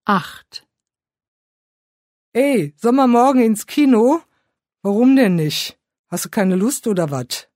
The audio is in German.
8. Ey, sollen wir morgen ins Kino? Warum denn nicht? Hast du keine Lust oder wat?